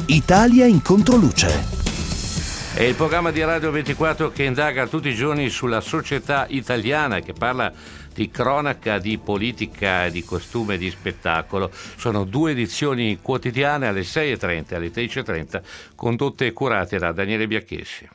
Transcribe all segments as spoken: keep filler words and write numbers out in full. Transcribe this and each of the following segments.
Italia in controluce. È il programma di Radio ventiquattro che indaga tutti i giorni sulla società italiana, che parla di cronaca, di politica, di costume, di spettacolo. Sono due edizioni quotidiane alle sei e trenta e alle tredici e trenta, condotte e curate da Daniele Biacchessi.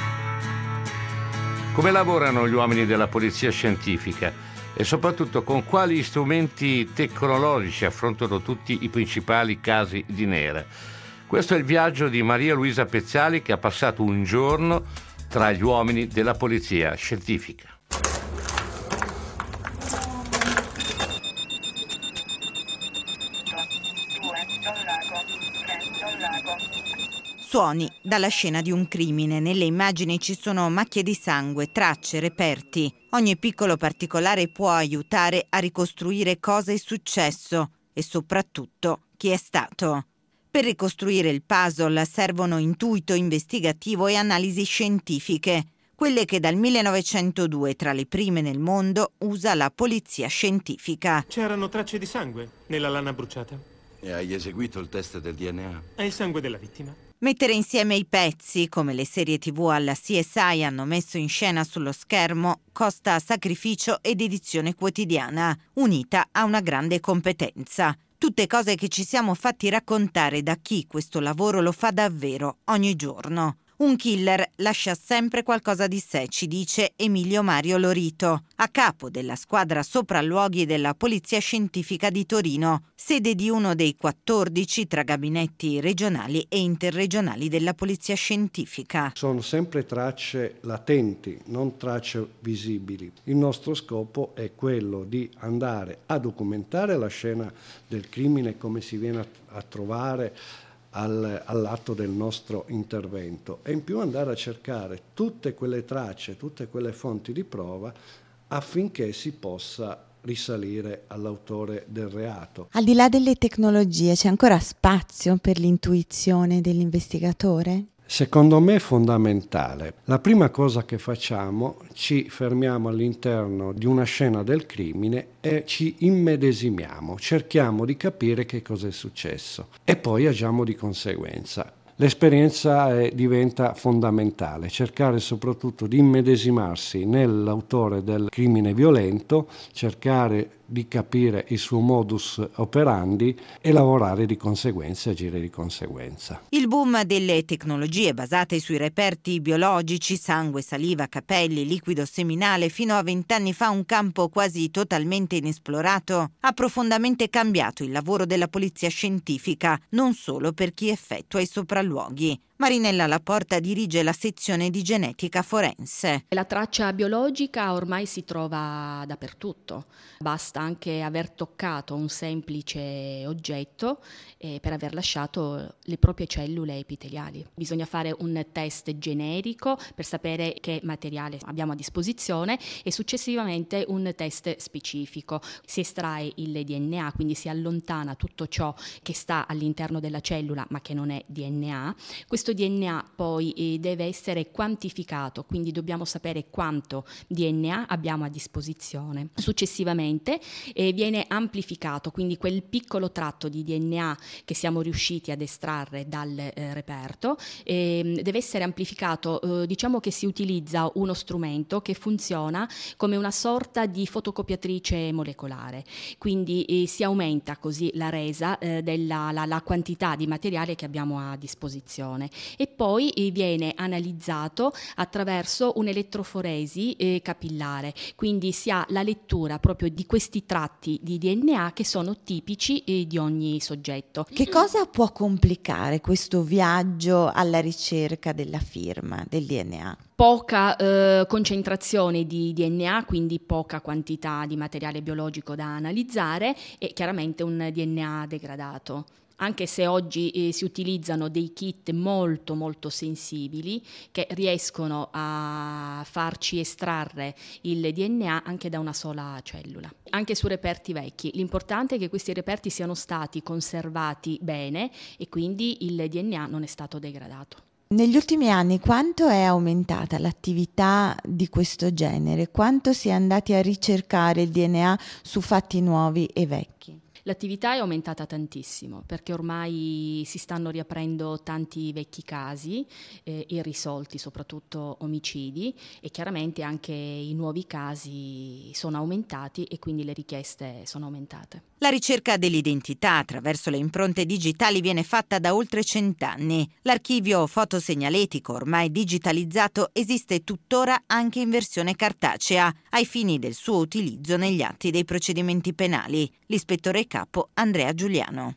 Come lavorano gli uomini della polizia scientifica e soprattutto con quali strumenti tecnologici affrontano tutti i principali casi di nera? Questo è il viaggio di Maria Luisa Pezzali, che ha passato un giorno tra gli uomini della polizia scientifica. Suoni dalla scena di un crimine. Nelle immagini ci sono macchie di sangue, tracce, reperti. Ogni piccolo particolare può aiutare a ricostruire cosa è successo e soprattutto chi è stato. Per ricostruire il puzzle servono intuito investigativo e analisi scientifiche, quelle che dal millenovecentodue, tra le prime nel mondo, usa la polizia scientifica. C'erano tracce di sangue nella lana bruciata. E hai eseguito il test del D N A? È il sangue della vittima. Mettere insieme i pezzi, come le serie tivù alla C S I hanno messo in scena sullo schermo, costa sacrificio ed edizione quotidiana, unita a una grande competenza. Tutte cose che ci siamo fatti raccontare da chi questo lavoro lo fa davvero ogni giorno. Un killer lascia sempre qualcosa di sé, ci dice Emilio Mario Lorito, a capo della squadra sopralluoghi della Polizia Scientifica di Torino, sede di uno dei quattordici tra gabinetti regionali e interregionali della Polizia Scientifica. Sono sempre tracce latenti, non tracce visibili. Il nostro scopo è quello di andare a documentare la scena del crimine, come si viene a, a trovare Al, all'atto del nostro intervento, e in più andare a cercare tutte quelle tracce, tutte quelle fonti di prova affinché si possa risalire all'autore del reato. Al di là delle tecnologie c'è ancora spazio per l'intuizione dell'investigatore? Secondo me è fondamentale. La prima cosa che facciamo, ci fermiamo all'interno di una scena del crimine e ci immedesimiamo, cerchiamo di capire che cosa è successo e poi agiamo di conseguenza. L'esperienza è, diventa fondamentale, cercare soprattutto di immedesimarsi nell'autore del crimine violento, cercare di capire il suo modus operandi e lavorare di conseguenza, agire di conseguenza. Il boom delle tecnologie basate sui reperti biologici, sangue, saliva, capelli, liquido seminale, fino a vent'anni fa un campo quasi totalmente inesplorato, ha profondamente cambiato il lavoro della polizia scientifica, non solo per chi effettua i sopralluoghi. Marinella Laporta dirige la sezione di genetica forense. La traccia biologica ormai si trova dappertutto, basta anche aver toccato un semplice oggetto eh, per aver lasciato le proprie cellule epiteliali. Bisogna fare un test generico per sapere che materiale abbiamo a disposizione e successivamente un test specifico. Si estrae il D N A, quindi si allontana tutto ciò che sta all'interno della cellula ma che non è D N A. Questo D N A poi eh, deve essere quantificato, quindi dobbiamo sapere quanto D N A abbiamo a disposizione. Successivamente eh, viene amplificato, quindi quel piccolo tratto di D N A che siamo riusciti ad estrarre dal eh, reperto eh, deve essere amplificato. Eh, diciamo che si utilizza uno strumento che funziona come una sorta di fotocopiatrice molecolare, quindi eh, si aumenta così la resa eh, della la, la quantità di materiale che abbiamo a disposizione. E poi eh, viene analizzato attraverso un'elettroforesi eh, capillare, quindi si ha la lettura proprio di questi tratti di D N A che sono tipici eh, di ogni soggetto. Che cosa può complicare questo viaggio alla ricerca della firma del D N A? Poca eh, concentrazione di D N A, quindi poca quantità di materiale biologico da analizzare e chiaramente un D N A degradato. Anche se oggi eh, si utilizzano dei kit molto molto sensibili che riescono a farci estrarre il D N A anche da una sola cellula. Anche su reperti vecchi, l'importante è che questi reperti siano stati conservati bene e quindi il D N A non è stato degradato. Negli ultimi anni quanto è aumentata l'attività di questo genere? Quanto si è andati a ricercare il D N A su fatti nuovi e vecchi? L'attività è aumentata tantissimo perché ormai si stanno riaprendo tanti vecchi casi eh, irrisolti, soprattutto omicidi, e chiaramente anche i nuovi casi sono aumentati e quindi le richieste sono aumentate. La ricerca dell'identità attraverso le impronte digitali viene fatta da oltre cent'anni. L'archivio fotosegnaletico, ormai digitalizzato, esiste tuttora anche in versione cartacea, ai fini del suo utilizzo negli atti dei procedimenti penali. L'ispettore capo Andrea Giuliano.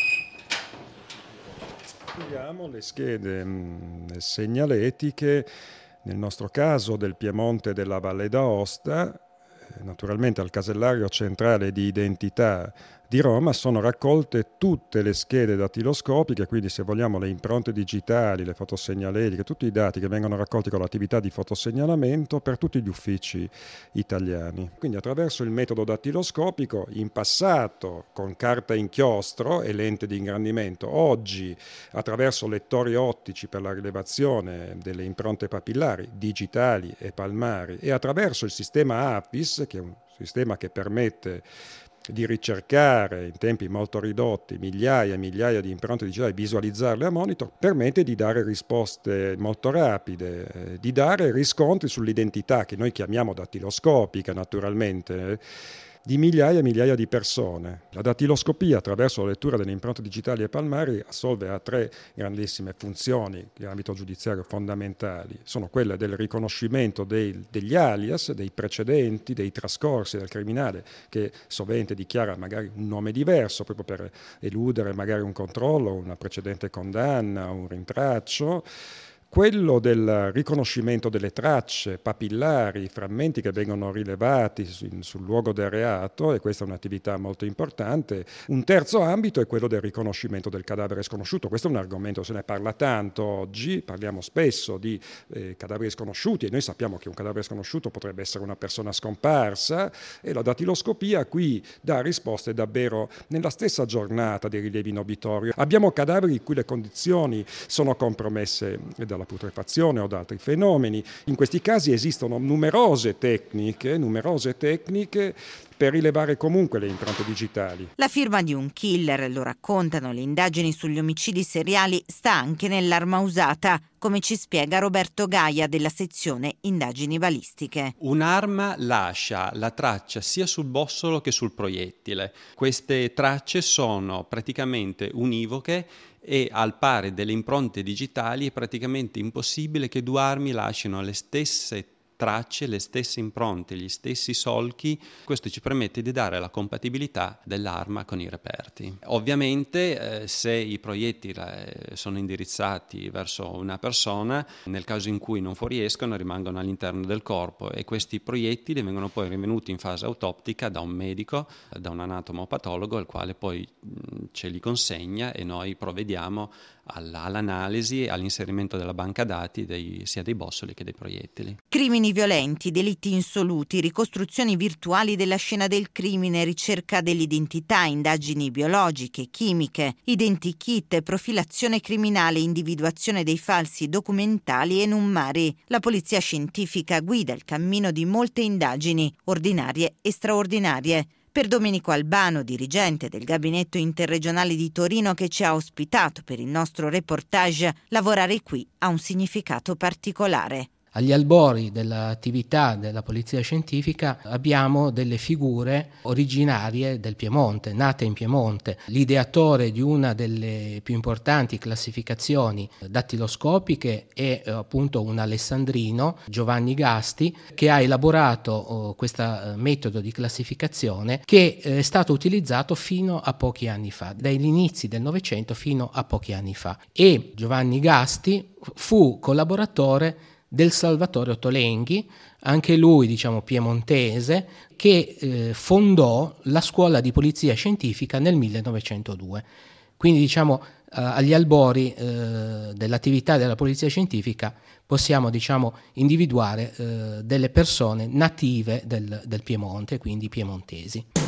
Abbiamo le schede mh, segnaletiche, nel nostro caso del Piemonte e della Valle d'Aosta. Naturalmente al casellario centrale di identità di Roma sono raccolte tutte le schede dattiloscopiche, quindi se vogliamo le impronte digitali, le fotosegnaletiche, tutti i dati che vengono raccolti con l'attività di fotosegnalamento per tutti gli uffici italiani. Quindi attraverso il metodo dattiloscopico, in passato con carta inchiostro e lente di ingrandimento, oggi attraverso lettori ottici per la rilevazione delle impronte papillari digitali e palmari e attraverso il sistema AFIS, che è un sistema che permette di ricercare in tempi molto ridotti migliaia e migliaia di impronte digitali, visualizzarle a monitor, permette di dare risposte molto rapide, eh, di dare riscontri sull'identità che noi chiamiamo dattiloscopica naturalmente, eh, di migliaia e migliaia di persone. La dattiloscopia attraverso la lettura delle impronte digitali e palmari assolve a tre grandissime funzioni in ambito giudiziario fondamentali. Sono quelle del riconoscimento dei, degli alias, dei precedenti, dei trascorsi del criminale che sovente dichiara magari un nome diverso proprio per eludere magari un controllo, una precedente condanna, un rintraccio. Quello del riconoscimento delle tracce papillari, frammenti che vengono rilevati sul, sul luogo del reato, e questa è un'attività molto importante. Un terzo ambito è quello del riconoscimento del cadavere sconosciuto. Questo è un argomento, se ne parla tanto oggi, parliamo spesso di eh, cadaveri sconosciuti e noi sappiamo che un cadavere sconosciuto potrebbe essere una persona scomparsa e la dattiloscopia qui dà risposte davvero nella stessa giornata dei rilievi in obitorio. Abbiamo cadaveri in cui le condizioni sono compromesse dalla putrefazione o da altri fenomeni. In questi casi esistono numerose tecniche, numerose tecniche per rilevare comunque le impronte digitali. La firma di un killer, lo raccontano le indagini sugli omicidi seriali, sta anche nell'arma usata, come ci spiega Roberto Gaia della sezione indagini balistiche. Un'arma lascia la traccia sia sul bossolo che sul proiettile. Queste tracce sono praticamente univoche e al pari delle impronte digitali è praticamente impossibile che due armi lasciano le stesse tracce, le stesse impronte, gli stessi solchi. Questo ci permette di dare la compatibilità dell'arma con i reperti. Ovviamente eh, se i proiettili eh, sono indirizzati verso una persona, nel caso in cui non fuoriescono rimangono all'interno del corpo e questi proiettili vengono poi rinvenuti in fase autoptica da un medico, da un anatomopatologo, il quale poi mh, ce li consegna e noi provvediamo all'analisi e all'inserimento della banca dati dei, sia dei bossoli che dei proiettili. Crimini violenti, delitti insoluti, ricostruzioni virtuali della scena del crimine, ricerca dell'identità, indagini biologiche, chimiche, identikit, profilazione criminale, individuazione dei falsi documentali e nummari. La polizia scientifica guida il cammino di molte indagini, ordinarie e straordinarie. Per Domenico Albano, dirigente del gabinetto interregionale di Torino che ci ha ospitato per il nostro reportage, lavorare qui ha un significato particolare. Agli albori dell'attività della polizia scientifica abbiamo delle figure originarie del Piemonte, nate in Piemonte. L'ideatore di una delle più importanti classificazioni dattiloscopiche è appunto un alessandrino, Giovanni Gasti, che ha elaborato oh, questo metodo di classificazione che è stato utilizzato fino a pochi anni fa, dagli inizi del Novecento fino a pochi anni fa. E Giovanni Gasti fu collaboratore del Salvatore Ottolenghi, anche lui diciamo piemontese, che eh, fondò la scuola di polizia scientifica nel millenovecentodue. Quindi diciamo eh, agli albori eh, dell'attività della polizia scientifica possiamo diciamo individuare eh, delle persone native del, del Piemonte, quindi piemontesi.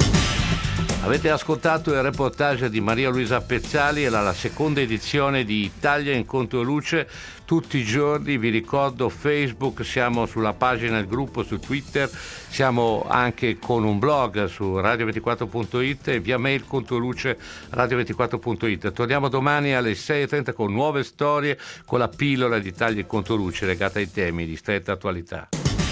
Avete ascoltato il reportage di Maria Luisa Pezzali, era la seconda edizione di Italia in Controluce. Tutti i giorni, vi ricordo, Facebook, siamo sulla pagina del gruppo su Twitter, siamo anche con un blog su radio ventiquattro punto it e via mail controluce radio ventiquattro punto it. Torniamo domani alle sei e trenta con nuove storie, con la pillola di Italia in Controluce legata ai temi di stretta attualità.